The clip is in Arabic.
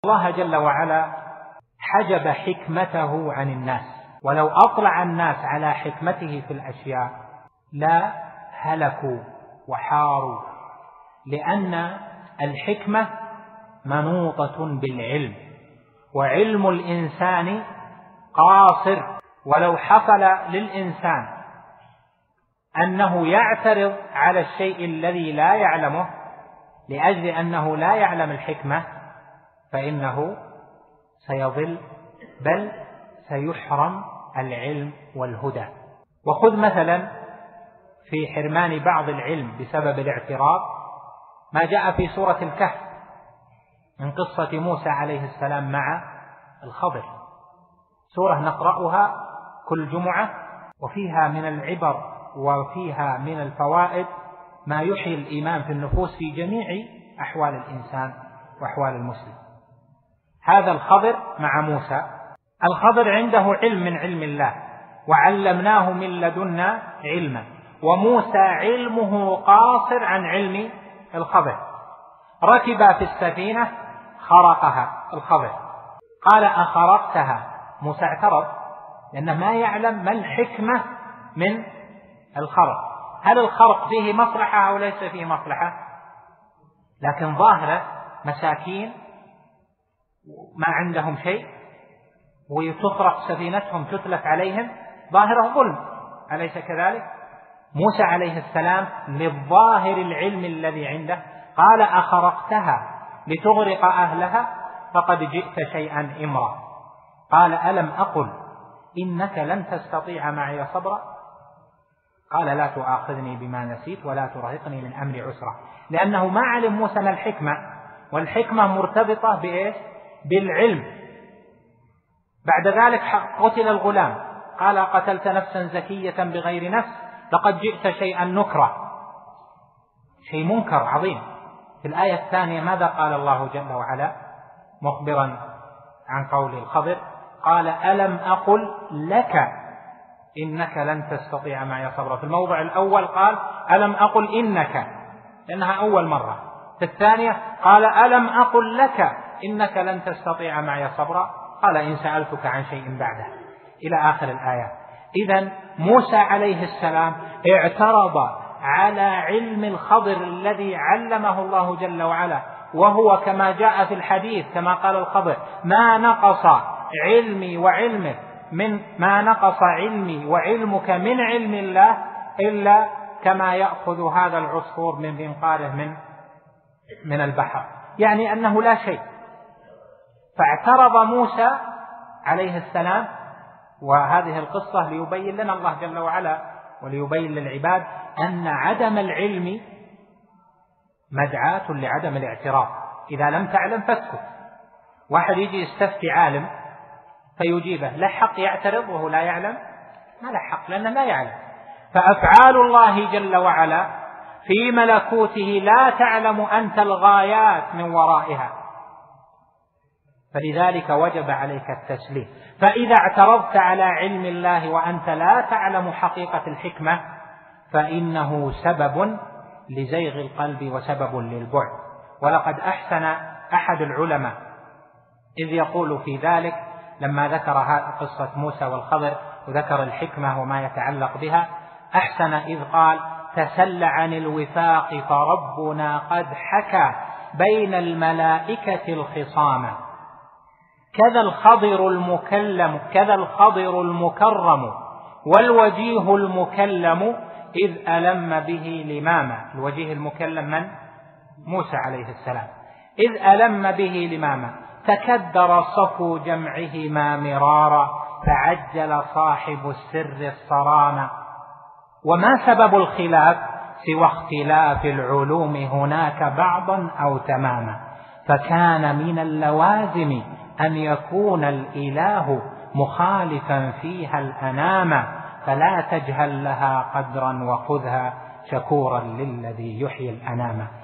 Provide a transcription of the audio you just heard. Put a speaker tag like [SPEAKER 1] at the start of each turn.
[SPEAKER 1] الله جل وعلا حجب حكمته عن الناس، ولو أطلع الناس على حكمته في الأشياء لا هلكوا وحاروا، لأن الحكمة منوطة بالعلم، وعلم الإنسان قاصر. ولو حصل للإنسان أنه يعترض على الشيء الذي لا يعلمه لأجل أنه لا يعلم الحكمة فإنه سيضل، بل سيحرم العلم والهدى. وخذ مثلا في حرمان بعض العلم بسبب الاعتراض ما جاء في سورة الكهف من قصة موسى عليه السلام مع الخضر، سورة نقرأها كل جمعة، وفيها من العبر وفيها من الفوائد ما يحيي الإيمان في النفوس في جميع أحوال الإنسان وأحوال المسلم. هذا الخضر مع موسى، الخضر عنده علم من علم الله وعلمناه من لدنا علما، وموسى علمه قاصر عن علم الخضر. ركب في السفينة خرقها الخضر، قال أخرقتها؟ موسى اعترض لأنه ما يعلم ما الحكمة من الخرق، هل الخرق فيه مصلحة أو ليس فيه مصلحة؟ لكن ظاهرة مساكين ما عندهم شيء وتخرق سفينتهم تتلف عليهم، ظاهره ظلم، أليس كذلك؟ موسى عليه السلام للظاهر العلم الذي عنده قال أخرقتها لتغرق أهلها فقد جئت شيئا إمرا. قال ألم أقل إنك لن تستطيع معي صبرا؟ قال لا تؤاخذني بما نسيت ولا ترهقني من أمري عسرا، لأنه ما علم موسى ما الحكمة، والحكمة مرتبطة بإيش؟ بالعلم. بعد ذلك قتل الغلام، قال قتلت نفسا زكية بغير نفس لقد جئت شيئا نكرا، شيء منكر عظيم. في الآية الثانية ماذا قال الله جل وعلا مخبرا عن قول الخضر؟ قال ألم أقل لك إنك لن تستطيع معي صبرا. في الموضع الأول قال ألم أقل إنك، لأنها أول مرة. في الثانية قال ألم أقل لك إنك لن تستطيع معي صبرا، قال إن سألتك عن شيء بعده، إلى آخر الآية. إذن موسى عليه السلام اعترض على علم الخضر الذي علمه الله جل وعلا، وهو كما جاء في الحديث كما قال الخضر ما نقص علمي وعلمك ما نقص علمي وعلمك من علم الله إلا كما يأخذ هذا العصفور من منقاره من البحر، يعني أنه لا شيء. فاعترض موسى عليه السلام، وهذه القصة ليبين لنا الله جل وعلا وليبين للعباد أن عدم العلم مدعاة لعدم الاعتراض. إذا لم تعلم فاسكت. واحد يجي يستفتي عالم فيجيبه، لا حق يعترض وهو لا يعلم؟ ما لا حق، لأنه لا يعلم. فأفعال الله جل وعلا في ملكوته لا تعلم أنت الغايات من ورائها، فلذلك وجب عليك التسليم. فإذا اعترضت على علم الله وأنت لا تعلم حقيقة الحكمة فإنه سبب لزيغ القلب وسبب للبعد. ولقد أحسن أحد العلماء إذ يقول في ذلك لما ذكر قصة موسى والخضر وذكر الحكمة وما يتعلق بها، أحسن إذ قال تسل عن الوفاق فربنا قد حكى بين الملائكة الخصامة كذا الخضر المكرم والوجيه المكلم إذ ألم به لماما. الوجيه المكلم من؟ موسى عليه السلام. إذ ألم به لماما تكدر صفو جمعهما مرارا فعجل صاحب السر الصرامة. وما سبب الخلاف سوى اختلاف العلوم هناك بعضا أو تماما، فكان من اللوازم أن يكون الإله مخالفا فيها الأنام، فلا تجهل لها قدرا وخذها شكورا للذي يحيي الأنام.